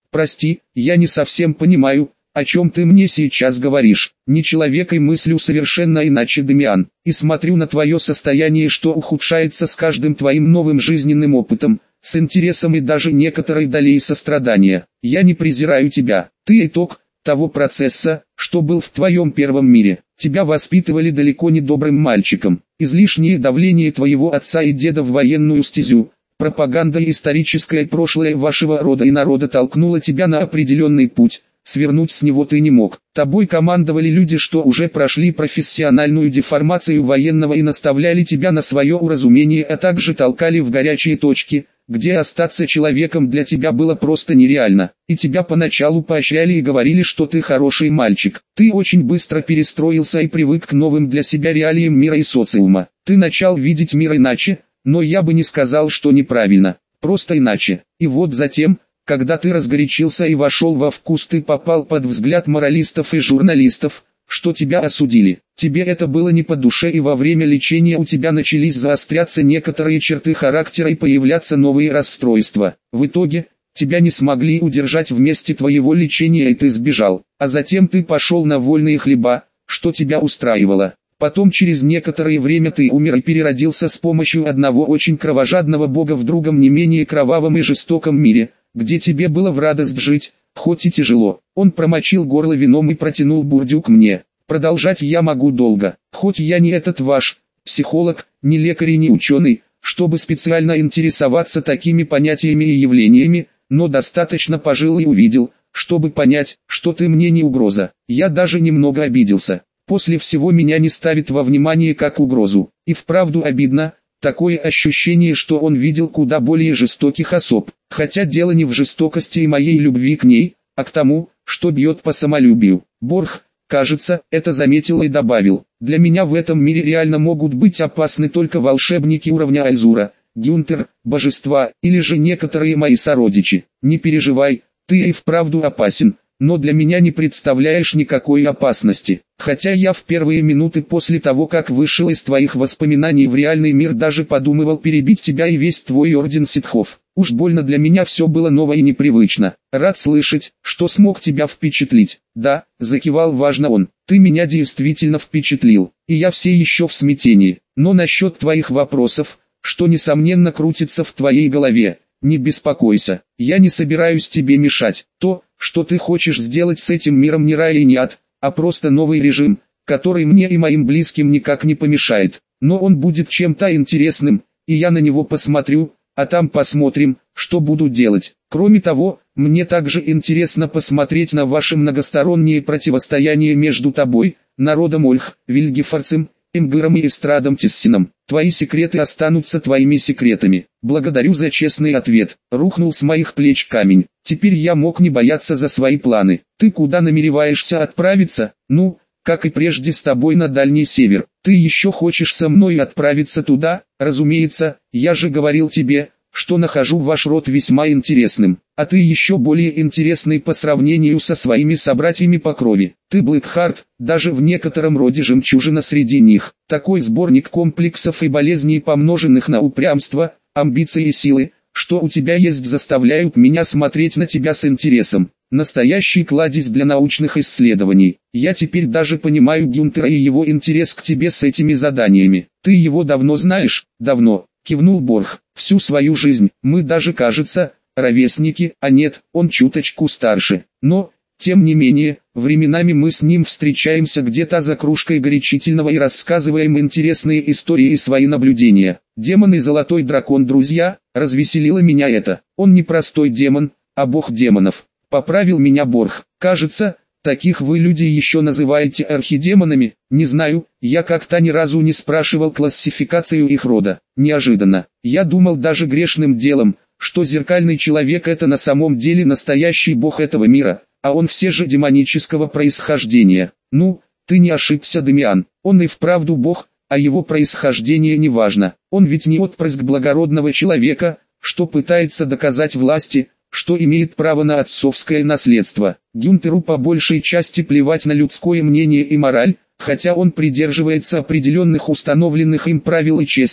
Прости, я не совсем понимаю, о чем ты мне сейчас говоришь. Не человекой мыслю совершенно иначе, Дамиан, и смотрю на твое состояние, что ухудшается с каждым твоим новым жизненным опытом, с интересом и даже некоторой долей сострадания. Я не презираю тебя, ты итог того процесса, что был в твоем первом мире. Тебя воспитывали далеко не добрым мальчиком. Излишнее давление твоего отца и деда в военную стезю, пропаганда и историческое прошлое вашего рода и народа толкнуло тебя на определенный путь. Свернуть с него ты не мог. Тобой командовали люди, что уже прошли профессиональную деформацию военного и наставляли тебя на свое уразумение, а также толкали в горячие точки, где остаться человеком для тебя было просто нереально. И тебя поначалу поощряли и говорили, что ты хороший мальчик. Ты очень быстро перестроился и привык к новым для себя реалиям мира и социума. Ты начал видеть мир иначе, но я бы не сказал, что неправильно. Просто иначе. И вот затем, когда ты разгорячился и вошел во вкус, ты попал под взгляд моралистов и журналистов, что тебя осудили. Тебе это было не по душе, и во время лечения у тебя начались заостряться некоторые черты характера и появляться новые расстройства. В итоге, тебя не смогли удержать в месте твоего лечения, и ты сбежал. А затем ты пошел на вольные хлеба, что тебя устраивало. Потом через некоторое время ты умер и переродился с помощью одного очень кровожадного бога в другом не менее кровавом и жестоком мире, где тебе было в радость жить, хоть и тяжело. Он промочил горло вином и протянул бурдюк мне. Продолжать я могу долго, хоть я не этот ваш психолог, не лекарь и не ученый, чтобы специально интересоваться такими понятиями и явлениями, но достаточно пожил и увидел, чтобы понять, что ты мне не угроза. Я даже немного обиделся. После всего меня не ставит во внимание как угрозу. И вправду обидно. Такое ощущение, что он видел куда более жестоких особ, хотя дело не в жестокости и моей любви к ней, а к тому, что бьет по самолюбию. Борх, кажется, это заметил и добавил: для меня в этом мире реально могут быть опасны только волшебники уровня Альзура, Гюнтер, божества, или же некоторые мои сородичи. Не переживай, ты и вправду опасен, но для меня не представляешь никакой опасности. Хотя я в первые минуты после того, как вышел из твоих воспоминаний в реальный мир, даже подумывал перебить тебя и весь твой орден ситхов. Уж больно для меня все было ново и непривычно. Рад слышать, что смог тебя впечатлить. Да, закивал важно он, ты меня действительно впечатлил, и я все еще в смятении. Но насчет твоих вопросов, что несомненно крутится в твоей голове, не беспокойся, я не собираюсь тебе мешать. То, что ты хочешь сделать с этим миром, не рай и не ад, а просто новый режим, который мне и моим близким никак не помешает. Но он будет чем-то интересным, и я на него посмотрю, а там посмотрим, что буду делать. Кроме того, мне также интересно посмотреть на ваше многостороннее противостояние между тобой, народом Ольх, Вильгефорцем, Эмгыром и Эстрадом Тессином. Твои секреты останутся твоими секретами. Благодарю за честный ответ. Рухнул с моих плеч камень. Теперь я мог не бояться за свои планы. Ты куда намереваешься отправиться? Ну, как и прежде, с тобой на Дальний Север. Ты еще хочешь со мной отправиться туда? Разумеется, я же говорил тебе, что нахожу ваш род весьма интересным, а ты еще более интересный по сравнению со своими собратьями по крови. Ты Блэкхарт, даже в некотором роде жемчужина среди них. Такой сборник комплексов и болезней, помноженных на упрямство, амбиции и силы, что у тебя есть, заставляют меня смотреть на тебя с интересом. Настоящий кладезь для научных исследований. Я теперь даже понимаю Гюнтера и его интерес к тебе с этими заданиями. Ты его давно знаешь? Давно. Кивнул Борх. Всю свою жизнь. Мы даже, кажется, ровесники, а нет, он чуточку старше. Но, тем не менее, временами мы с ним встречаемся где-то за кружкой горячительного и рассказываем интересные истории и свои наблюдения. Демон и золотой дракон, друзья, развеселило меня это. Он не простой демон, а бог демонов. Поправил меня Борх. Кажется, таких вы, люди, еще называете архидемонами. Не знаю, я как-то ни разу не спрашивал классификацию их рода. Неожиданно. Я думал даже грешным делом, что зеркальный человек — это на самом деле настоящий бог этого мира, а он все же демонического происхождения. Ну, ты не ошибся, Дамиан. Он и вправду бог, а его происхождение не важно. Он ведь не отпрыск благородного человека, что пытается доказать власти, что имеет право на отцовское наследство. Гюнтеру по большей части плевать на людское мнение и мораль, хотя он придерживается определенных установленных им правил и чести,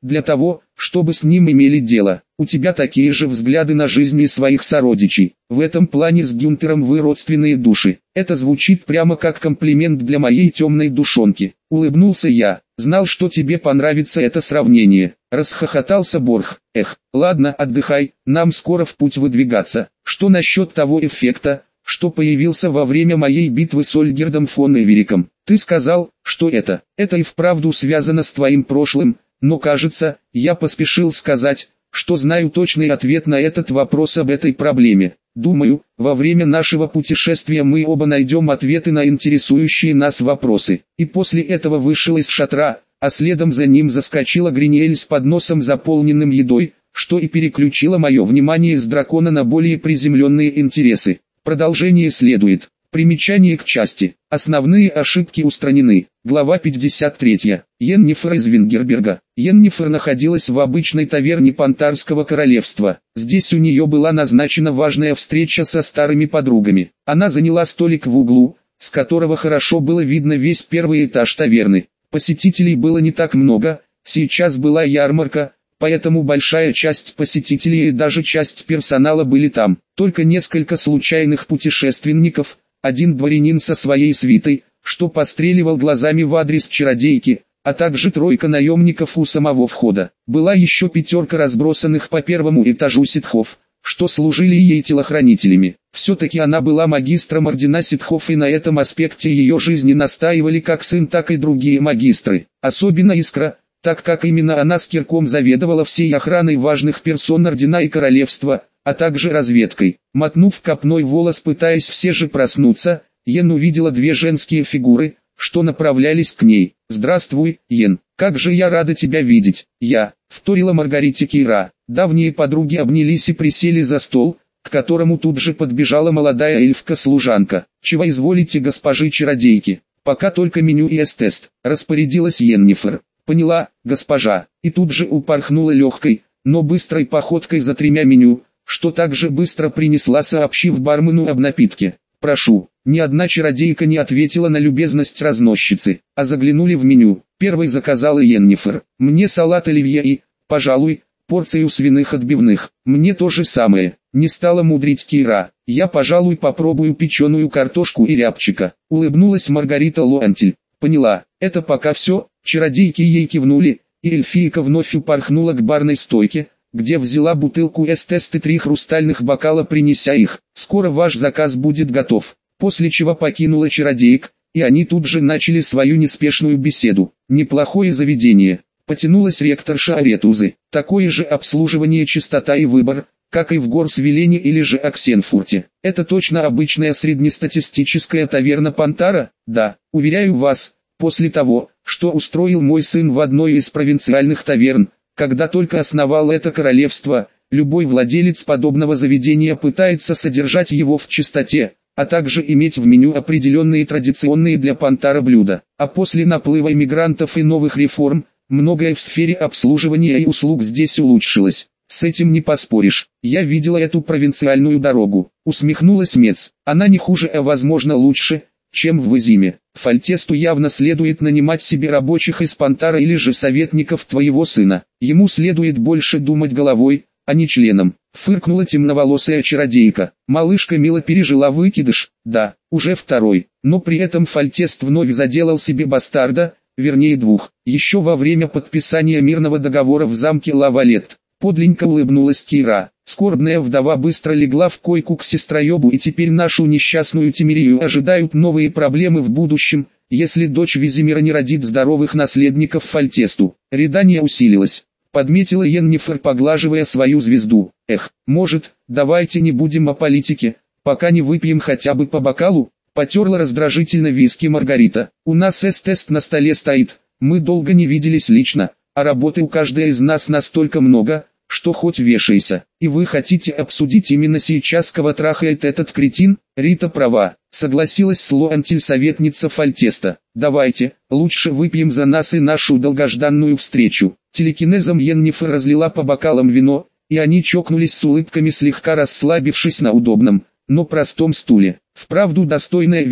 для того, чтобы с ним имели дело. У тебя такие же взгляды на жизнь и своих сородичей. В этом плане с Гюнтером вы родственные души. Это звучит прямо как комплимент для моей темной душонки. Улыбнулся я. Знал, что тебе понравится это сравнение. Расхохотался Борх. Эх, ладно, отдыхай, нам скоро в путь выдвигаться. Что насчет того эффекта, что появился во время моей битвы с Ольгердом фон Эвериком? Ты сказал, что это и вправду связано с твоим прошлым, но кажется, я поспешил сказать, что знаю точный ответ на этот вопрос об этой проблеме. Думаю, во время нашего путешествия мы оба найдем ответы на интересующие нас вопросы. И после этого вышел из шатра, а следом за ним заскочила Гриниэль с подносом, заполненным едой, что и переключило мое внимание с дракона на более приземленные интересы. Продолжение следует. Примечание к части. Основные ошибки устранены. Глава 53. Йеннифер из Вингерберга. Йеннифер находилась в обычной таверне Пантарского королевства. Здесь у нее была назначена важная встреча со старыми подругами. Она заняла столик в углу, с которого хорошо было видно весь первый этаж таверны. Посетителей было не так много, сейчас была ярмарка, поэтому большая часть посетителей и даже часть персонала были там. Только несколько случайных путешественников, один дворянин со своей свитой, что постреливал глазами в адрес чародейки, а также тройка наемников у самого входа. Была еще пятерка разбросанных по первому этажу ситхов, что служили ей телохранителями. Все-таки она была магистром ордена ситхов, и на этом аспекте ее жизни настаивали как сын, так и другие магистры. Особенно Искра, так как именно она с Кирком заведовала всей охраной важных персон ордена и королевства, а также разведкой. Мотнув копной волос, пытаясь все же проснуться, Йен увидела две женские фигуры, что направлялись к ней. «Здравствуй, Йен, как же я рада тебя видеть!» вторила Маргарите Кира. Давние подруги обнялись и присели за стол, к которому тут же подбежала молодая эльфка-служанка. «Чего изволите, госпожи чародейки? Пока только меню и эс-тест», распорядилась Йеннифер. «Поняла, госпожа», и тут же упорхнула легкой, но быстрой походкой за 3 меню, что также быстро принесла, сообщив бармену об напитке. «Прошу». Ни одна чародейка не ответила на любезность разносчицы, а заглянули в меню. Первой заказала Йеннифер. «Мне салат оливье и, пожалуй, порцию свиных отбивных». «Мне то же самое», не стала мудрить Кира. «Я, пожалуй, попробую печеную картошку и рябчика», улыбнулась Маргарита Луантель. «Поняла, это пока все». Чародейки ей кивнули, и эльфийка вновь упорхнула к барной стойке, где взяла бутылку эс-тест и 3 хрустальных бокала, принеся их. «Скоро ваш заказ будет готов», после чего покинула чародеек, и они тут же начали свою неспешную беседу. «Неплохое заведение», потянулась ректорша Аретузы. «Такое же обслуживание, чистота и выбор, как и в Горсвелене или же Оксенфурте. Это точно обычная среднестатистическая таверна Пантара?» «Да, уверяю вас, после того, что устроил мой сын в одной из провинциальных таверн, когда только основал это королевство, любой владелец подобного заведения пытается содержать его в чистоте, а также иметь в меню определенные традиционные для Пантара блюда. А после наплыва иммигрантов и новых реформ, многое в сфере обслуживания и услуг здесь улучшилось. С этим не поспоришь. Я видела эту провинциальную дорогу», усмехнулась Мец. «Она не хуже, а возможно лучше, чем в Изиме. Фальтесту явно следует нанимать себе рабочих из Пантара или же советников твоего сына. Ему следует больше думать головой, а не членом», фыркнула темноволосая чародейка. «Малышка мило пережила выкидыш, да, уже 2, но при этом Фальтест вновь заделал себе бастарда, вернее 2, еще во время подписания мирного договора в замке Лавалет». Подленько улыбнулась Кира. Скорбная вдова быстро легла в койку к сестроебу, и теперь нашу несчастную Тимирию ожидают новые проблемы в будущем, если дочь Визимира не родит здоровых наследников Фальтесту. Рыдание усилилось. Подметила Йеннифер, поглаживая свою звезду. «Эх, может, давайте не будем о политике, пока не выпьем хотя бы по бокалу?» Потерла раздражительно виски Маргарита. «У нас эс-тест на столе стоит, мы долго не виделись лично, а работы у каждой из нас настолько много, что хоть вешайся. И вы хотите обсудить именно сейчас, кого трахает этот кретин?» «Рита права», согласилась с Луантель советница Фальтеста. «Давайте, лучше выпьем за нас и нашу долгожданную встречу». Телекинезом Йеннифер разлила по бокалам вино, и они чокнулись с улыбками, слегка расслабившись на удобном, но простом стуле. Вправду достойное вино,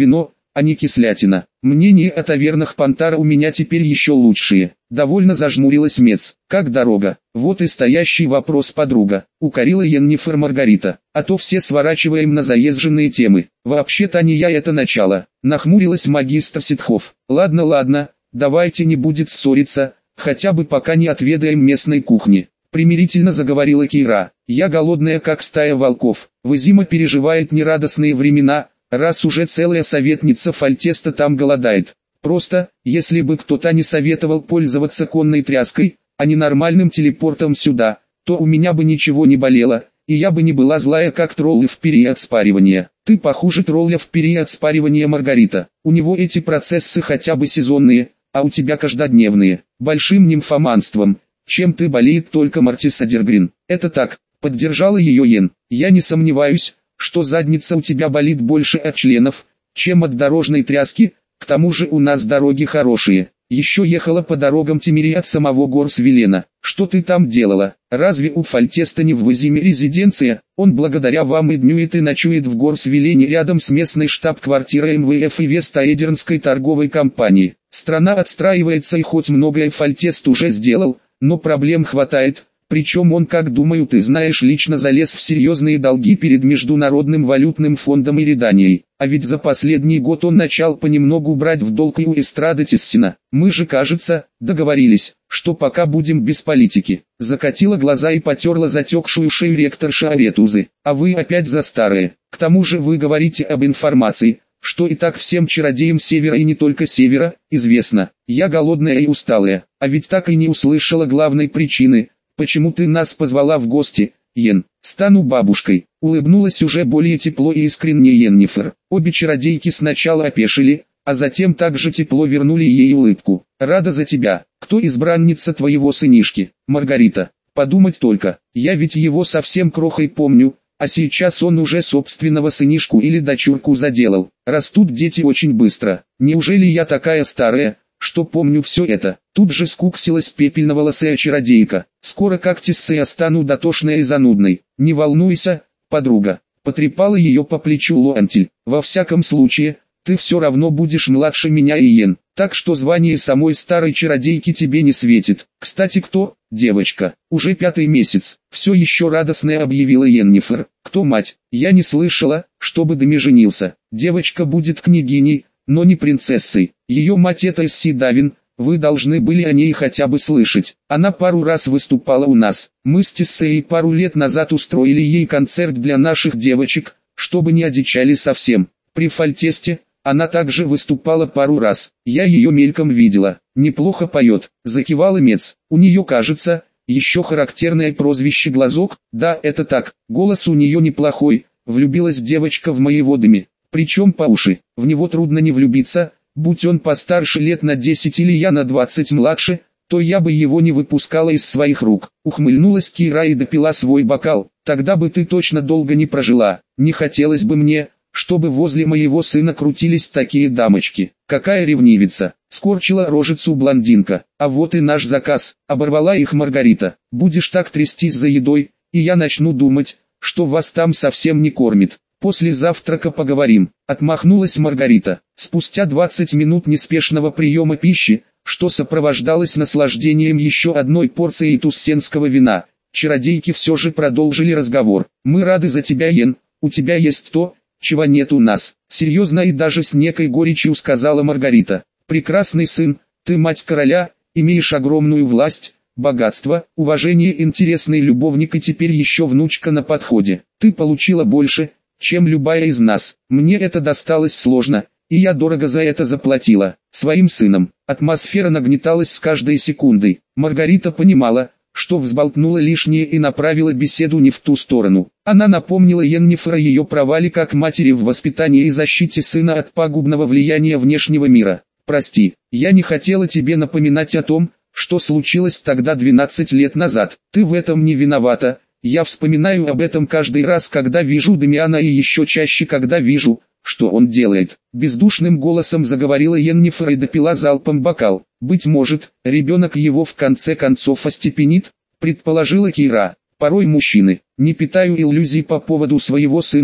а не кислятина. Мнение о тавернах Пантара у меня теперь еще лучшие. Довольно зажмурилась Мец. Как дорога? Вот и стоящий вопрос, подруга. Укорила Йеннифер Маргарита. А то все сворачиваем на заезженные темы. Вообще-то не я это начало. Нахмурилась магистр Ситхов. Ладно, давайте не будет ссориться, хотя бы пока не отведаем местной кухни. Примирительно заговорила Кира. Я голодная как стая волков. Вызима переживает нерадостные времена, раз уже целая советница Фальтеста там голодает. Просто, если бы кто-то не советовал пользоваться конной тряской, а не нормальным телепортом сюда, то у меня бы ничего не болело, и я бы не была злая как троллы в период спаривания. Ты похуже тролля в период спаривания, Маргарита. У него эти процессы хотя бы сезонные, а у тебя каждодневные. Большим нимфоманством. Чем ты болеет только Мартис Адергрин. Это так, поддержала ее Йен. Я не сомневаюсь, что задница у тебя болит больше от членов, чем от дорожной тряски, к тому же у нас дороги хорошие. Еще ехала по дорогам Тимири от самого Горс-Вилена. Что ты там делала? Разве у Фальтеста не в Вызиме резиденция? Он благодаря вам и днюет и ночует в Горс-Вилене рядом с местной штаб-квартирой МВФ и Вест-Аэдернской торговой компании. Страна отстраивается, и хоть многое Фальтест уже сделал, но проблем хватает, причем он, как думаю ты знаешь, лично залез в серьезные долги перед Международным валютным фондом и Реданией. А ведь за последний год он начал понемногу брать в долг и у эстрады Тессина. Мы же, кажется, договорились, что пока будем без политики. Закатила глаза и потерла затекшую шею ректорша Аретузы. А вы опять за старое. К тому же вы говорите об информации, что и так всем чародеям Севера и не только Севера, известно. Я голодная и усталая, а ведь так и не услышала главной причины, почему ты нас позвала в гости, Йен. Стану бабушкой. Улыбнулась уже более тепло и искренне Йеннифер. Обе чародейки сначала опешили, а затем также тепло вернули ей улыбку. Рада за тебя. Кто избранница твоего сынишки? Маргарита. Подумать только, я ведь его совсем крохой помню, а сейчас он уже собственного сынишку или дочурку заделал. Растут дети очень быстро. Неужели я такая старая, что помню все это? Тут же скуксилась пепельноволосая чародейка. Скоро как Тиссе стану дотошной и занудной. Не волнуйся, подруга. Потрепала ее по плечу Луантиль. Во всяком случае, ты все равно будешь младше меня и Йен. Так что звание самой старой чародейки тебе не светит. Кстати, кто? Девочка. Уже 5-й месяц. Все еще радостно объявила Йеннифер. Кто мать? Я не слышала, чтобы Деми женился. Девочка будет княгиней, но не принцессой. Ее мать это Эсси Давин, вы должны были о ней хотя бы слышать. Она пару раз выступала у нас. Мы с Тессеей пару лет назад устроили ей концерт для наших девочек, чтобы не одичали совсем. При Фальтесте она также выступала пару раз. Я ее мельком видела. Неплохо поет. Закивала Мец. У нее, кажется, еще характерное прозвище Глазок. Да, это так. Голос у нее неплохой. Влюбилась девочка в моего Деми. Причем по уши. В него трудно не влюбиться. Будь он постарше лет на 10 или я на 20 младше, то я бы его не выпускала из своих рук. Ухмыльнулась Кира и допила свой бокал. Тогда бы ты точно долго не прожила. Не хотелось бы мне, чтобы возле моего сына крутились такие дамочки. Какая ревнивица. Скорчила рожицу блондинка. А вот и наш заказ. Оборвала их Маргарита. Будешь так трястись за едой, и я начну думать, что вас там совсем не кормит. После завтрака поговорим. Отмахнулась Маргарита. Спустя 20 минут неспешного приема пищи, что сопровождалось наслаждением еще одной порцией туссенского вина, чародейки все же продолжили разговор. Мы рады за тебя, Йен. У тебя есть то, чего нет у нас. Серьезно и даже с некой горечью сказала Маргарита. Прекрасный сын, ты мать короля, имеешь огромную власть, богатство, уважение, интересный любовник и теперь еще внучка на подходе. Ты получила больше, чем любая из нас. Мне это досталось сложно, и я дорого за это заплатила. Своим сыном. Атмосфера нагнеталась с каждой секундой. Маргарита понимала, что взболтнула лишнее и направила беседу не в ту сторону. Она напомнила Йеннифер о ее провале как матери в воспитании и защите сына от пагубного влияния внешнего мира. «Прости, я не хотела тебе напоминать о том, что случилось тогда 12 лет назад. Ты в этом не виновата. Я вспоминаю об этом каждый раз, когда вижу Дамиана, и еще чаще, когда вижу, что он делает». Бездушным голосом заговорила Йеннифер и допила залпом бокал. «Быть может, ребенок его в конце концов остепенит», предположила Кира. «Порой мужчины, не питаю иллюзий по поводу своего сына,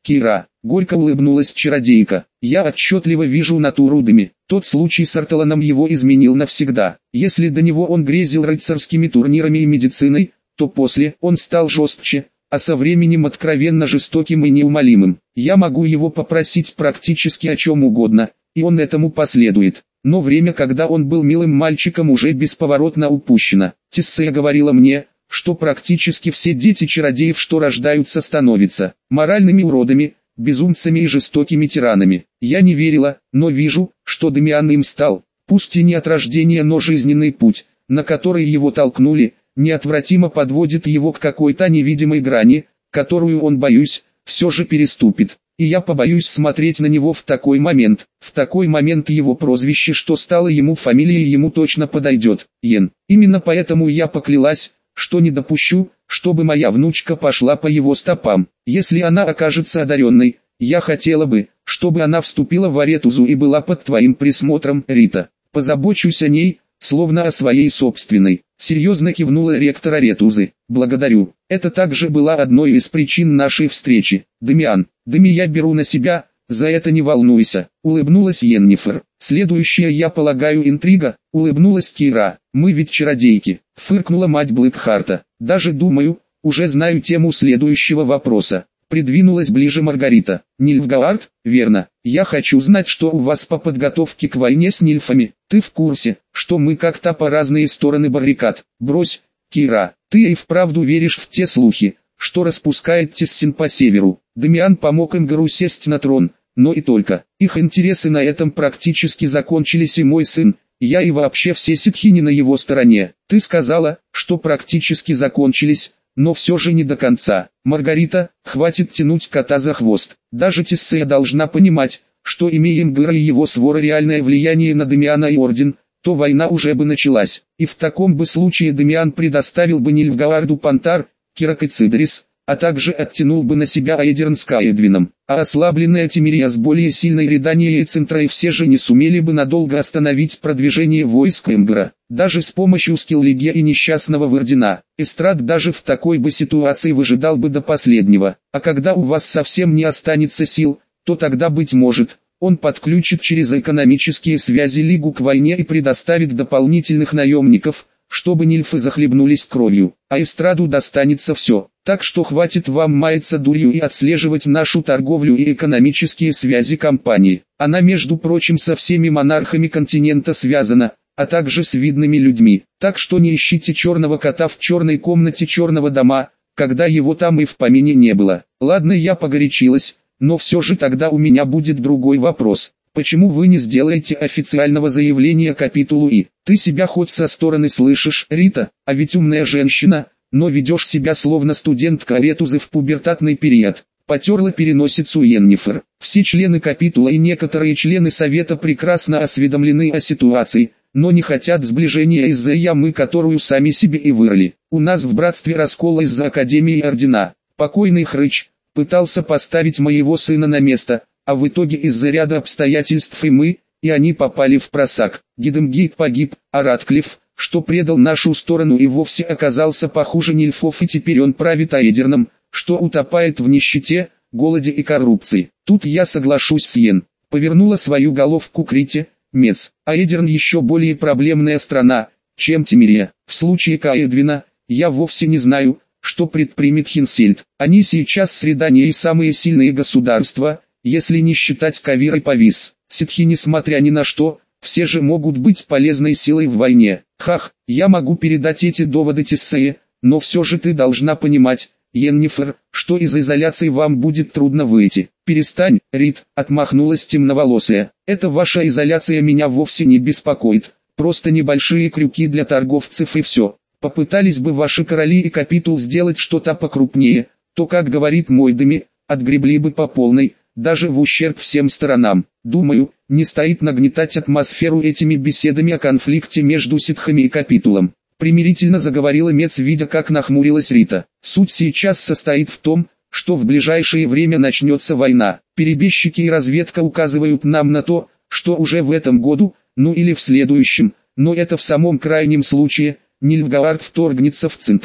Кира, горько улыбнулась чародейка. Я отчетливо вижу натуру Деми. Тот случай с Арталаном его изменил навсегда. Если до него он грезил рыцарскими турнирами и медициной, то после он стал жестче, а со временем откровенно жестоким и неумолимым. Я могу его попросить практически о чем угодно, и он этому последует. Но время, когда он был милым мальчиком, уже бесповоротно упущено. Тессея говорила мне, что практически все дети чародеев, что рождаются, становятся моральными уродами, безумцами и жестокими тиранами. Я не верила, но вижу, что Демиан им стал, пусть и не от рождения, но жизненный путь, на который его толкнули, неотвратимо подводит его к какой-то невидимой грани, которую он, боюсь, все же переступит. И я побоюсь смотреть на него в такой момент. В такой момент его прозвище, что стало ему фамилией, ему точно подойдет. Йен. Именно поэтому я поклялась, что не допущу, чтобы моя внучка пошла по его стопам. Если она окажется одаренной, я хотела бы, чтобы она вступила в Аретузу и была под твоим присмотром, Рита. Позабочусь о ней, словно о своей собственной. Серьезно кивнула ректор Аретузы. Благодарю. Это также была одной из причин нашей встречи. Демиан, Деми, я беру на себя, за это не волнуйся. Улыбнулась Йеннифер. Следующая, я полагаю, интрига. Улыбнулась Кира. Мы ведь чародейки. Фыркнула мать Блэкхарта. Даже думаю, уже знаю тему следующего вопроса. Придвинулась ближе Маргарита. Нильфгаард, верно. Я хочу знать, что у вас по подготовке к войне с нильфами. Ты в курсе, что мы как-то по разные стороны баррикад? Брось, Кира, ты и вправду веришь в те слухи, что распускает Тессин по северу? Демиан помог Имгару сесть на трон, но и только. Их интересы на этом практически закончились, и мой сын, я и вообще все ситхини на его стороне. Ты сказала, что практически закончились, но все же не до конца. Маргарита, хватит тянуть кота за хвост. Даже Тессея должна понимать, что имея Имгара и его свора реальное влияние на Демиана и Орден, то война уже бы началась. И в таком бы случае Демиан предоставил бы Нильфгаарду Пантар, Кирак и Цидерис, а также оттянул бы на себя Аэдерн с Каэдвином. А ослабленная Тимирия с более сильной Реданией и Центрой все же не сумели бы надолго остановить продвижение войск Имгара. Даже с помощью Скиллиге и несчастного Вардина, Эстрад даже в такой бы ситуации выжидал бы до последнего. А когда у вас совсем не останется сил, то тогда, быть может, он подключит через экономические связи Лигу к войне и предоставит дополнительных наемников, чтобы нильфы захлебнулись кровью, а Эстраду достанется все. Так что хватит вам маяться дурью и отслеживать нашу торговлю и экономические связи компании. Она, между прочим, со всеми монархами континента связана, а также с видными людьми. Так что не ищите черного кота в черной комнате черного дома, когда его там и в помине не было. Ладно, я погорячилась, но все же тогда у меня будет другой вопрос. Почему вы не сделаете официального заявления капитулу И? Ты себя хоть со стороны слышишь, Рита, а ведь умная женщина, но ведешь себя словно студентка Аретузы в пубертатный период. Потерла переносицу Йеннифер. Все члены капитула и некоторые члены совета прекрасно осведомлены о ситуации, но не хотят сближения из-за ямы, которую сами себе и вырыли. У нас в братстве раскол из-за Академии и Ордена. Покойный Хрыч пытался поставить моего сына на место, а в итоге из-за ряда обстоятельств и они попали в просак. Гидемгейт погиб, а Ратклифф, что предал нашу сторону и вовсе оказался похуже нильфов, и теперь он правит Аэдерном, что утопает в нищете, голоде и коррупции. Тут я соглашусь с Йен. Повернула свою головку к Рите. Мец. Аэдерн еще более проблемная страна, чем Тимирия. В случае Каэдвина, я вовсе не знаю, что предпримет Хинсельд. Они сейчас с Реданией самые сильные государства, если не считать Кавир и Павис. Ситхи, несмотря ни на что, все же могут быть полезной силой в войне. Хах, я могу передать эти доводы Тессее, но все же ты должна понимать, Йеннифер, что из изоляции вам будет трудно выйти. Перестань, Рит, отмахнулась темноволосая. Это ваша изоляция меня вовсе не беспокоит, просто небольшие крюки для торговцев и все. Попытались бы ваши короли и капитул сделать что-то покрупнее, то, как говорит мой Деми, отгребли бы по полной, даже в ущерб всем сторонам. Думаю, не стоит нагнетать атмосферу этими беседами о конфликте между ситхами и капитулом. Примирительно заговорила Мец, видя, как нахмурилась Рита. Суть сейчас состоит в том, что в ближайшее время начнется война. Перебежчики и разведка указывают нам на то, что уже в этом году, ну или в следующем, но это в самом крайнем случае, Нильфгаард вторгнется в Центру.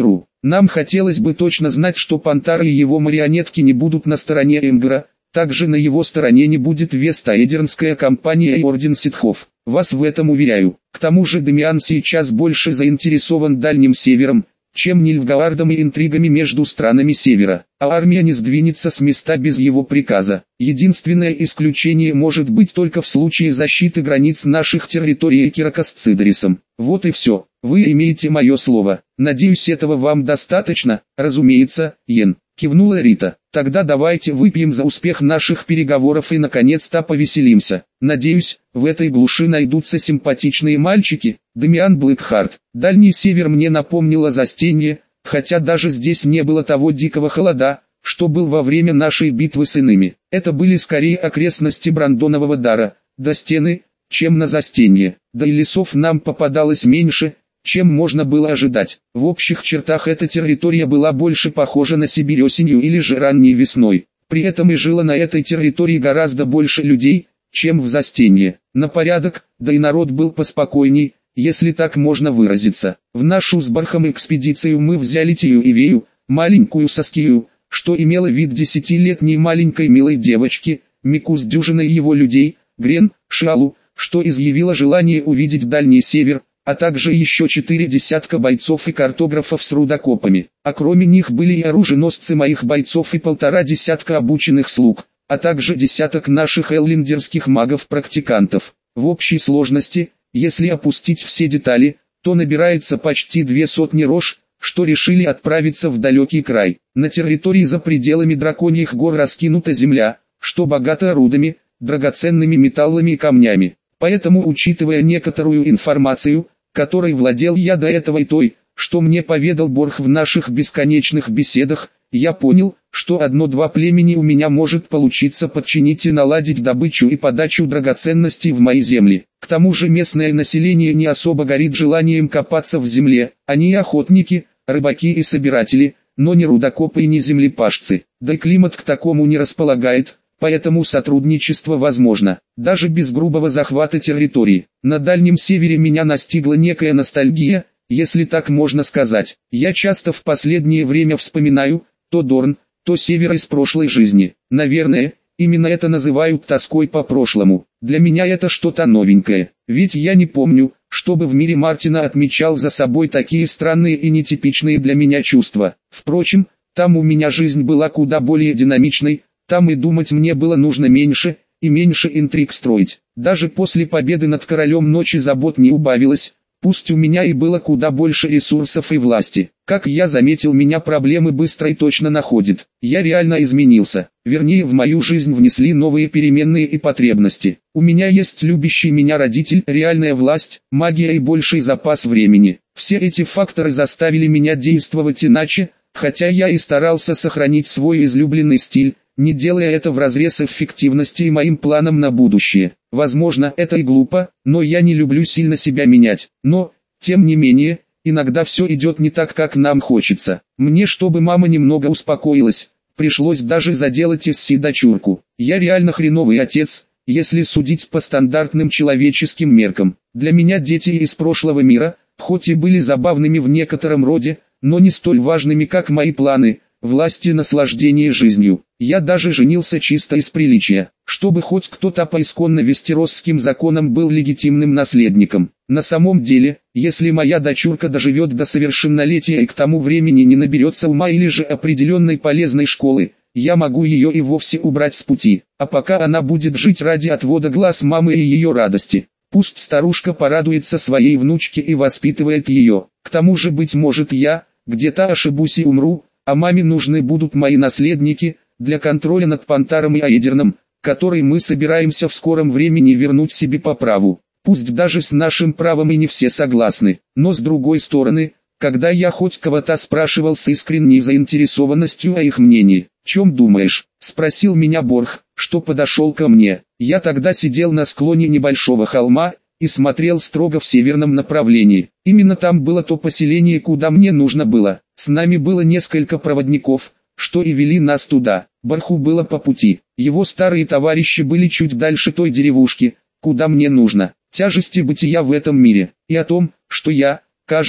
Нам хотелось бы точно знать, что Пантара и его марионетки не будут на стороне Энгара, также на его стороне не будет Вестаэдернская компания и Орден Ситхов. Вас в этом уверяю. К тому же Дамиан сейчас больше заинтересован Дальним Севером, чем Нильфгаардом и интригами между странами Севера, а армия не сдвинется с места без его приказа. Единственное исключение может быть только в случае защиты границ наших территорий Киракас с Цидорисом. Вот и все. Вы имеете мое слово. Надеюсь, этого вам достаточно. Разумеется, Йен, кивнула Рита. Тогда давайте выпьем за успех наших переговоров и наконец-то повеселимся. Надеюсь, в этой глуши найдутся симпатичные мальчики. Дамиан Блэкхарт. Дальний Север мне напомнило застенье, хотя даже здесь не было того дикого холода, что был во время нашей битвы с иными. Это были скорее окрестности Брандонового дара, до стены, чем на застенье. Да и лесов нам попадалось меньше, чем можно было ожидать. В общих чертах эта территория была больше похожа на Сибирь осенью или же ранней весной. При этом и жило на этой территории гораздо больше людей, чем в застенье. На порядок, да и народ был поспокойней, если так можно выразиться. В нашу с Бархом экспедицию мы взяли Тию и Вею, маленькую Саскию, что имела вид 10-летней маленькой милой девочки, Мику с дюжиной его людей, Грен, Шалу, что изъявило желание увидеть Дальний Север, а также еще 4 десятка бойцов и картографов с рудокопами. А кроме них были и оруженосцы моих бойцов и 1,5 десятка обученных слуг, а также десяток наших эллиндерских магов-практикантов. В общей сложности, если опустить все детали, то набирается почти 200 рож, что решили отправиться в далекий край. На территории за пределами Драконьих гор раскинута земля, что богата рудами, драгоценными металлами и камнями. Поэтому, учитывая некоторую информацию, которой владел я до этого и той, что мне поведал Борх в наших бесконечных беседах, я понял, что 1-2 племени у меня может получиться подчинить и наладить добычу и подачу драгоценностей в мои земли. К тому же местное население не особо горит желанием копаться в земле, они охотники, рыбаки и собиратели, но не рудокопы и не землепашцы. Да и климат к такому не располагает, поэтому сотрудничество возможно, даже без грубого захвата территории. На Дальнем Севере меня настигла некая ностальгия, если так можно сказать. Я часто в последнее время вспоминаю то Дорн, то Север из прошлой жизни. Наверное, именно это называют тоской по прошлому. Для меня это что-то новенькое, ведь я не помню, чтобы в мире Мартина отмечал за собой такие странные и нетипичные для меня чувства. Впрочем, там у меня жизнь была куда более динамичной, там и думать мне было нужно меньше, и меньше интриг строить. Даже после победы над Королем Ночи забот не убавилось, пусть у меня и было куда больше ресурсов и власти. Как я заметил, меня проблемы быстро и точно находят. Я реально изменился, вернее в мою жизнь внесли новые переменные и потребности. У меня есть любящий меня родитель, реальная власть, магия и больший запас времени. Все эти факторы заставили меня действовать иначе, хотя я и старался сохранить свой излюбленный стиль, не делая это вразрез эффективности и моим планам на будущее. Возможно, это и глупо, но я не люблю сильно себя менять. Но, тем не менее, иногда все идет не так, как нам хочется. Мне, чтобы мама немного успокоилась, пришлось даже заделать из Си дочурку. Я реально хреновый отец, если судить по стандартным человеческим меркам. Для меня дети из прошлого мира, хоть и были забавными в некотором роде, но не столь важными, как мои планы, власти и наслаждение жизнью. Я даже женился чисто из приличия, чтобы хоть кто-то по исконно вестеросским законам был легитимным наследником. На самом деле, если моя дочурка доживет до совершеннолетия и к тому времени не наберется ума или же определенной полезной школы, я могу ее и вовсе убрать с пути. А пока она будет жить ради отвода глаз мамы и ее радости. Пусть старушка порадуется своей внучке и воспитывает ее. К тому же, быть может, я где-то ошибусь и умру, а маме нужны будут мои наследники, для контроля над Пантаром и Аэдерном, который мы собираемся в скором времени вернуть себе по праву. Пусть даже с нашим правом и не все согласны, но с другой стороны, когда я хоть кого-то спрашивал с искренней заинтересованностью о их мнении, «Чем думаешь?» – спросил меня Борх, что подошел ко мне. Я тогда сидел на склоне небольшого холма и смотрел строго в северном направлении. Именно там было то поселение, куда мне нужно было. С нами было несколько проводников, что и вели нас туда. Борху было по пути. Его старые товарищи были чуть дальше той деревушки, куда мне нужно. Тяжести бытия в этом мире, и о том, что я, кажется,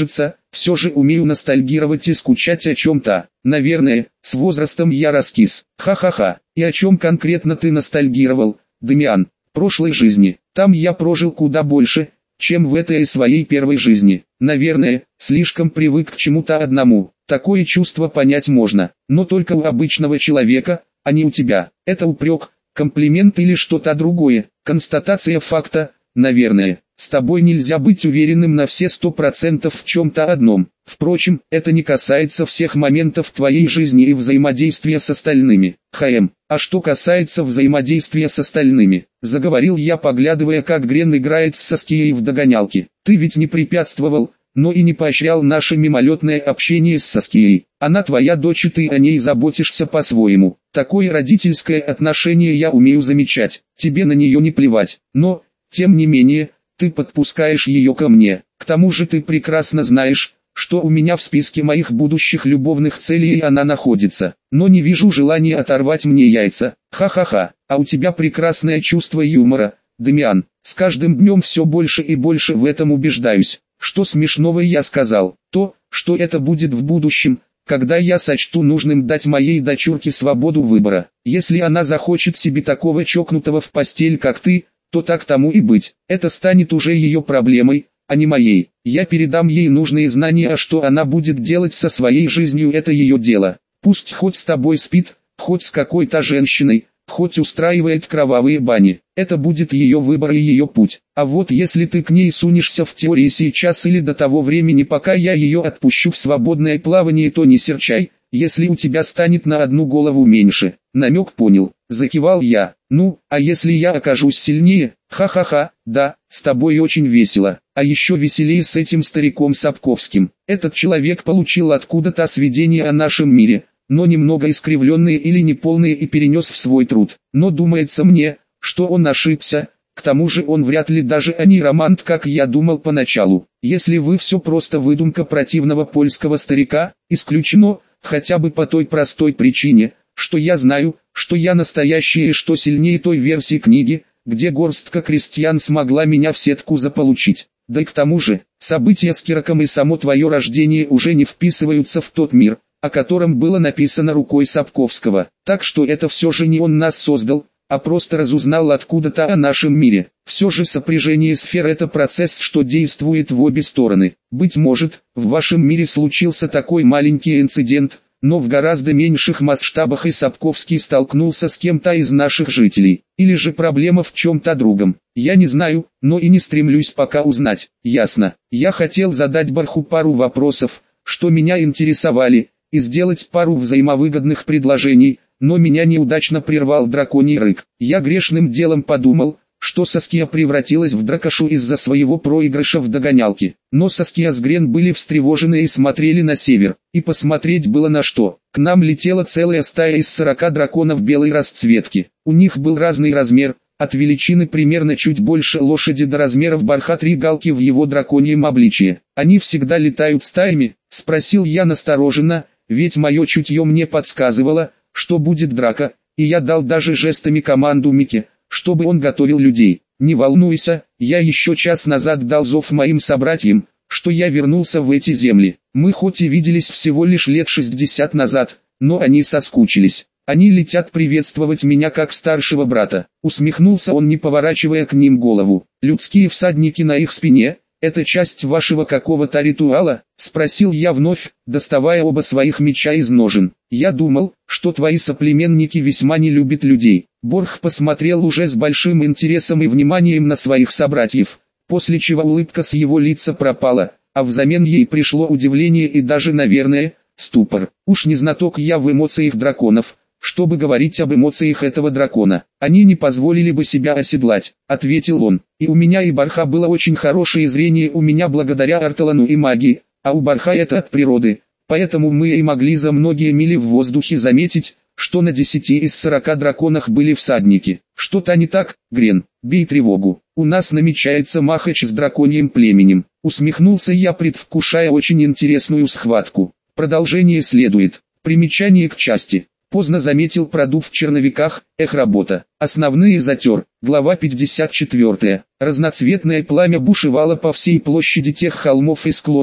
все же умею ностальгировать и скучать о чем-то. Наверное, с возрастом я раскис. Ха-ха-ха. И о чем конкретно ты ностальгировал, Дамиан? Прошлой жизни. Там я прожил куда больше, чем в этой своей первой жизни. Наверное, слишком привык к чему-то одному. Такое чувство понять можно, но только у обычного человека, а не у тебя. Это упрек, комплимент или что-то другое, констатация факта, наверное. С тобой нельзя быть уверенным на все 100% в чем-то одном. Впрочем, это не касается всех моментов твоей жизни и взаимодействия с остальными. А что касается взаимодействия с остальными, заговорил я, поглядывая, как Грен играет с Саскией в догонялки. Ты ведь не препятствовал, но и не поощрял наше мимолетное общение с Саскией. Она твоя дочь, и ты о ней заботишься по-своему. Такое родительское отношение я умею замечать. Тебе на нее не плевать. Но, тем не менее, ты подпускаешь ее ко мне. К тому же ты прекрасно знаешь, что у меня в списке моих будущих любовных целей она находится. Но не вижу желания оторвать мне яйца. Ха-ха-ха. А у тебя прекрасное чувство юмора, Дамиан. С каждым днем все больше и больше в этом убеждаюсь. Что смешного я сказал? То, что это будет в будущем, когда я сочту нужным дать моей дочурке свободу выбора. Если она захочет себе такого чокнутого в постель, как ты, то так тому и быть. Это станет уже ее проблемой, а не моей. Я передам ей нужные знания, а что она будет делать со своей жизнью, это ее дело. Пусть хоть с тобой спит, хоть с какой-то женщиной, хоть устраивает кровавые бани. Это будет ее выбор и ее путь. А вот если ты к ней сунешься в теории сейчас или до того времени, пока я ее отпущу в свободное плавание, то не серчай, если у тебя станет на одну голову меньше. Намек понял, закивал я. Ну, а если я окажусь сильнее? Ха-ха-ха, да, с тобой очень весело. А еще веселее с этим стариком Сапковским. Этот человек получил откуда-то сведения о нашем мире, но немного искривленные или неполные, и перенес в свой труд. Но думается мне, что он ошибся. К тому же он вряд ли даже аниромант, как я думал поначалу. Если вы все просто выдумка противного польского старика, исключено, хотя бы по той простой причине, что я знаю, что я настоящий и что сильнее той версии книги, где горстка крестьян смогла меня в сетку заполучить. Да и к тому же, события с Кираком и само твое рождение уже не вписываются в тот мир, о котором было написано рукой Сапковского. Так что это все же не он нас создал, а просто разузнал откуда-то о нашем мире. Все же сопряжение сфер — это процесс, что действует в обе стороны. Быть может, в вашем мире случился такой маленький инцидент, но в гораздо меньших масштабах, и Сапковский столкнулся с кем-то из наших жителей. Или же проблема в чем-то другом. Я не знаю, но и не стремлюсь пока узнать. Ясно. Я хотел задать Барху пару вопросов, что меня интересовали, и сделать пару взаимовыгодных предложений, но меня неудачно прервал драконий рык. Я грешным делом подумал, что Саския превратилась в дракошу из-за своего проигрыша в догонялке. Но Саския с Грен были встревожены и смотрели на север, и посмотреть было на что. К нам летела целая стая из 40 драконов белой расцветки. У них был разный размер, от величины примерно чуть больше лошади до размеров барха 3 галки в его драконьем обличье. «Они всегда летают стаями?» — спросил я настороженно, ведь мое чутье мне подсказывало, что будет драка, и я дал даже жестами команду Мике, чтобы он готовил людей. «Не волнуйся, я еще час назад дал зов моим собратьям, что я вернулся в эти земли. Мы хоть и виделись всего лишь лет 60 назад, но они соскучились. Они летят приветствовать меня как старшего брата». Усмехнулся он, не поворачивая к ним голову. «Людские всадники на их спине — это часть вашего какого-то ритуала?» — спросил я вновь, доставая оба своих меча из ножен. «Я думал, что твои соплеменники весьма не любят людей». Борх посмотрел уже с большим интересом и вниманием на своих собратьев, после чего улыбка с его лица пропала, а взамен ей пришло удивление и даже, наверное, ступор. Уж не знаток я в эмоциях драконов, чтобы говорить об эмоциях этого дракона. «Они не позволили бы себя оседлать», — ответил он. «И у меня и Барха было очень хорошее зрение, у меня благодаря Арталану и магии, а у Барха это от природы, поэтому мы и могли за многие мили в воздухе заметить, что на 10 из 40 драконах были всадники. Что-то не так, Грен, бей тревогу. У нас намечается махач с драконьим племенем». Усмехнулся я, предвкушая очень интересную схватку. Продолжение следует. Примечание к части. Поздно заметил, продув в черновиках, работа. Основные затер. Глава 54. Разноцветное пламя бушевало по всей площади тех холмов и склонов,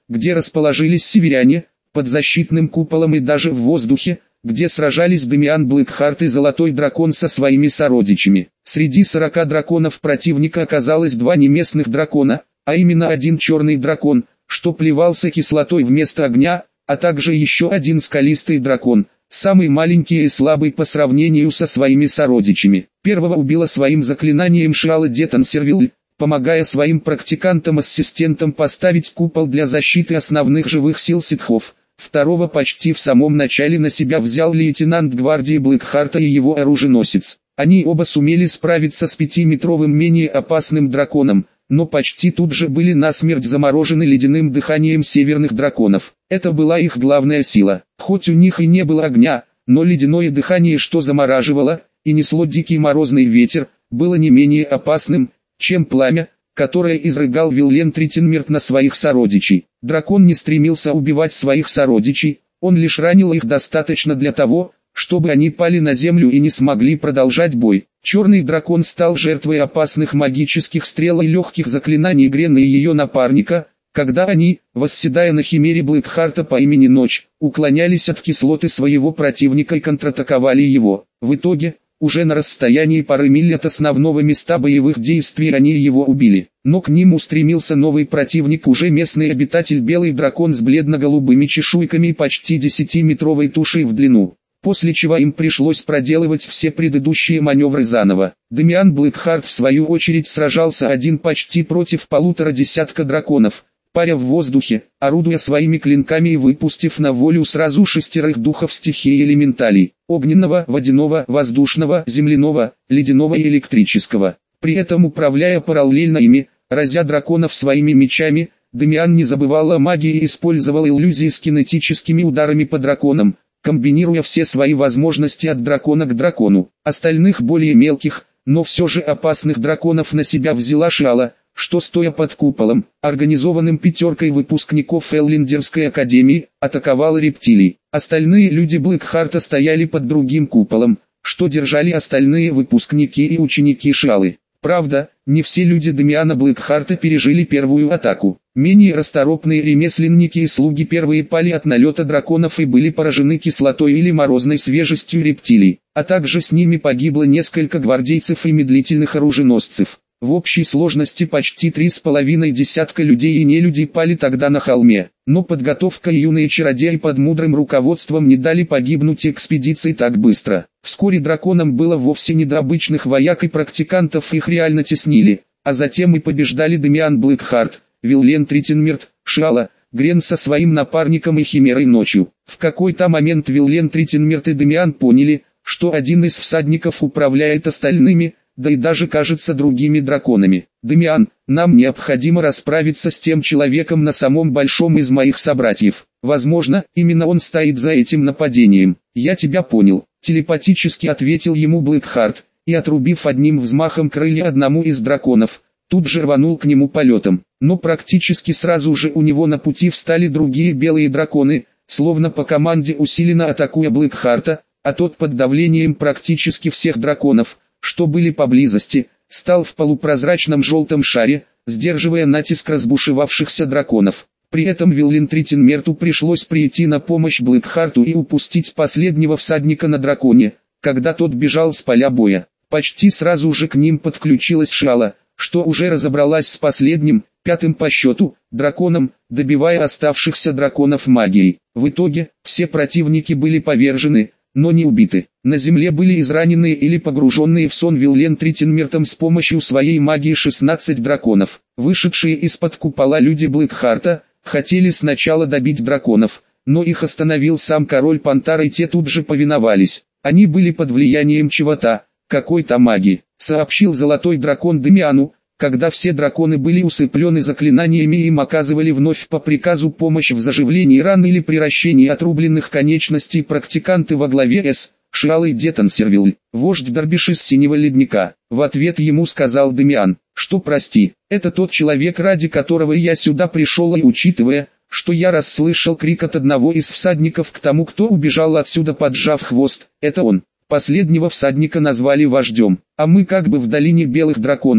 где расположились северяне, под защитным куполом и даже в воздухе, где сражались Дамиан Блэкхарт и Золотой Дракон со своими сородичами. Среди 40 драконов противника оказалось 2 неместных дракона, а именно один черный дракон, что плевался кислотой вместо огня, а также еще один скалистый дракон, самый маленький и слабый по сравнению со своими сородичами. Первого убила своим заклинанием Шиала Детансервиль, помогая своим практикантам-ассистентам поставить купол для защиты основных живых сил ситхов. Второго почти в самом начале на себя взял лейтенант гвардии Блэкхарта и его оруженосец. Они оба сумели справиться с 5-метровым менее опасным драконом, но почти тут же были насмерть заморожены ледяным дыханием северных драконов. Это была их главная сила. Хоть у них и не было огня, но ледяное дыхание, что замораживало и несло дикий морозный ветер, было не менее опасным, чем пламя, которое изрыгал Виллен Тритенмерт на своих сородичей. Дракон не стремился убивать своих сородичей, он лишь ранил их достаточно для того, чтобы они пали на землю и не смогли продолжать бой. Черный дракон стал жертвой опасных магических стрел и легких заклинаний Грены и ее напарника, когда они, восседая на химере Блэкхарта по имени Ночь, уклонялись от кислоты своего противника и контратаковали его. В итоге, уже на расстоянии пары миль от основного места боевых действий они его убили. Но к ним устремился новый противник, уже местный обитатель белый дракон с бледно-голубыми чешуйками и почти 10-метровой тушей в длину. После чего им пришлось проделывать все предыдущие маневры заново. Дамиан Блэкхарт в свою очередь сражался один почти против 1,5 десятка драконов, паря в воздухе, орудуя своими клинками и выпустив на волю сразу 6 духов стихии элементалей: огненного, водяного, воздушного, земляного, ледяного и электрического. При этом управляя параллельно ими, разя драконов своими мечами, Дамиан не забывал о магии и использовал иллюзии с кинетическими ударами по драконам, комбинируя все свои возможности от дракона к дракону. Остальных более мелких, но все же опасных драконов на себя взяла Шиала, что стоя под куполом, организованным 5 выпускников Эллендерской академии, атаковала рептилий. Остальные люди Блэкхарта стояли под другим куполом, что держали остальные выпускники и ученики Шиалы. Правда, не все люди Дамиана Блэкхарта пережили первую атаку. Менее расторопные ремесленники и слуги первые пали от налета драконов и были поражены кислотой или морозной свежестью рептилий, а также с ними погибло несколько гвардейцев и медлительных оруженосцев. В общей сложности почти 3,5 десятка людей и нелюдей пали тогда на холме, но подготовка и юные чародеи под мудрым руководством не дали погибнуть экспедиции так быстро. Вскоре драконам было вовсе не до обычных вояк и практикантов, их реально теснили, а затем и побеждали Дамиан Блэкхарт, Виллен Тритенмерт, Шиала, Грен со своим напарником и Химерой Ночью. В какой-то момент Виллен Тритенмерт и Дамиан поняли, что один из всадников управляет остальными, да и даже кажется другими драконами. «Дамиан, нам необходимо расправиться с тем человеком на самом большом из моих собратьев. Возможно, именно он стоит за этим нападением». «Я тебя понял», — телепатически ответил ему Блэкхарт, и отрубив одним взмахом крылья одному из драконов, тут же рванул к нему полетом. Но практически сразу же у него на пути встали другие белые драконы, словно по команде усиленно атакуя Блэкхарта, а тот под давлением практически всех драконов, что были поблизости, стал в полупрозрачном желтом шаре, сдерживая натиск разбушевавшихся драконов. При этом Виллен Тритенмерту пришлось прийти на помощь Блэкхарту и упустить последнего всадника на драконе, когда тот бежал с поля боя. Почти сразу же к ним подключилась Шиала, что уже разобралась с последним, 5-м по счету, драконом, добивая оставшихся драконов магией. В итоге, все противники были повержены, но не убиты. На земле были израненные или погруженные в сон Виллен Тритенмертом с помощью своей магии 16 драконов. Вышедшие из-под купола люди Блэкхарта хотели сначала добить драконов, но их остановил сам король Пантар, и те тут же повиновались. Они были под влиянием чего-то, какой-то магии, сообщил Золотой Дракон Дамиану, когда все драконы были усыплены заклинаниями и им оказывали вновь по приказу помощь в заживлении ран или приращении отрубленных конечностей практиканты во главе с Шиалой Детансервиль, вождь Дарбиш из Синего Ледника. В ответ ему сказал Дамиан, что прости, это тот человек, ради которого я сюда пришел, и учитывая, что я расслышал крик от одного из всадников к тому, кто убежал отсюда поджав хвост, это он. Последнего всадника назвали вождем, а мы как бы в долине белых драконов,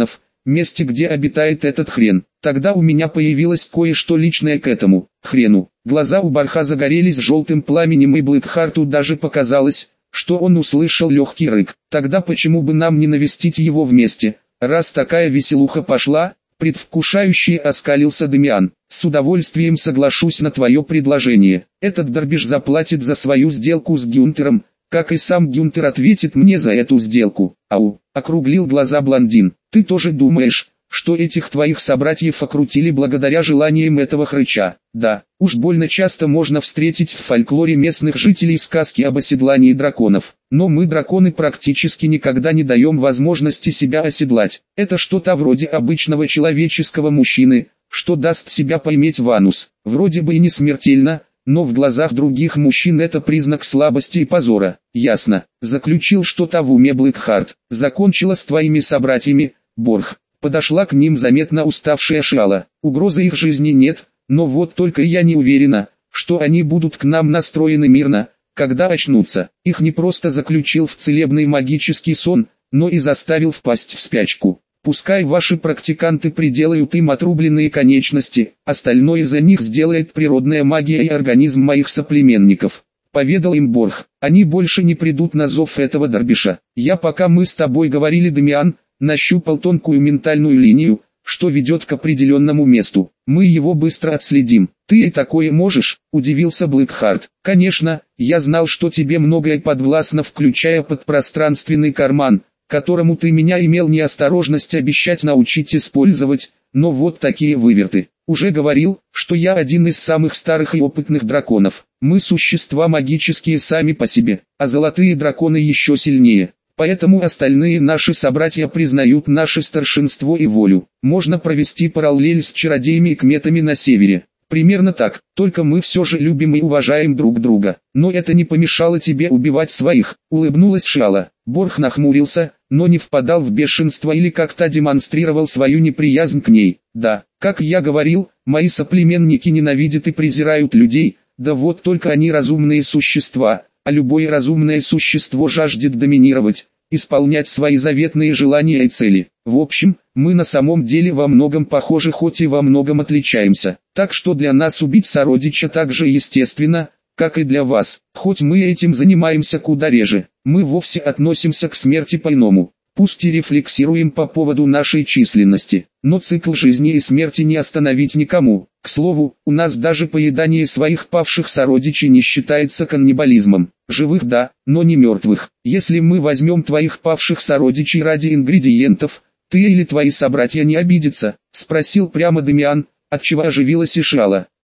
месте, где обитает этот хрен. Тогда у меня появилось кое-что личное к этому хрену. Глаза у Барха загорелись желтым пламенем, и Блэкхарту даже показалось, что он услышал легкий рык. Тогда почему бы нам не навестить его вместе, раз такая веселуха пошла? Предвкушающе оскалился Дамиан. С удовольствием соглашусь на твое предложение. Этот Дарбиш заплатит за свою сделку с Гюнтером, как и сам Гюнтер ответит мне за эту сделку. Ау, округлил глаза блондин. Ты тоже думаешь, что этих твоих собратьев окрутили благодаря желаниям этого хрыча? Да, уж больно часто можно встретить в фольклоре местных жителей сказки об оседлании драконов. Но мы, драконы, практически никогда не даем возможности себя оседлать. Это что-то вроде обычного человеческого мужчины, что даст себя поймать в анус. Вроде бы и не смертельно, но в глазах других мужчин это признак слабости и позора. Ясно, заключил что-то в уме Блэкхарт. Закончила с твоими собратьями, Борх. Подошла к ним заметно уставшая Шиала. Угрозы их жизни нет, но вот только я не уверена, что они будут к нам настроены мирно, когда очнутся. Их не просто заключил в целебный магический сон, но и заставил впасть в спячку. Пускай ваши практиканты приделают им отрубленные конечности, остальное за них сделает природная магия и организм моих соплеменников. Поведал им Борх. Они больше не придут на зов этого Дарбиша. Пока мы с тобой говорили, Дамиан, нащупал тонкую ментальную линию, что ведет к определенному месту. Мы его быстро отследим. Ты и такое можешь? Удивился Блэкхарт. Конечно, я знал, что тебе многое подвластно, включая подпространственный карман, которому ты меня имел неосторожность обещать научить использовать, но вот такие выверты. Уже говорил, что я один из самых старых и опытных драконов. Мы существа магические сами по себе, а золотые драконы еще сильнее. Поэтому остальные наши собратья признают наше старшинство и волю. Можно провести параллель с чародеями и кметами на севере. Примерно так, только мы все же любим и уважаем друг друга. Но это не помешало тебе убивать своих, улыбнулась Шиала. Борх нахмурился, но не впадал в бешенство или как-то демонстрировал свою неприязнь к ней. Да, как я говорил, мои соплеменники ненавидят и презирают людей, да вот только они разумные существа, а любое разумное существо жаждет доминировать, исполнять свои заветные желания и цели. В общем, мы на самом деле во многом похожи, хоть и во многом отличаемся. Так что для нас убить сородича так же естественно, как и для вас. Хоть мы этим занимаемся куда реже, мы вовсе относимся к смерти по-иному. Пусть и рефлексируем по поводу нашей численности, но цикл жизни и смерти не остановить никому. К слову, у нас даже поедание своих павших сородичей не считается каннибализмом. Живых да, но не мертвых. Если мы возьмем твоих павших сородичей ради ингредиентов, ты или твои собратья не обидятся? Спросил прямо Дамиан, отчего оживилась и Шиала.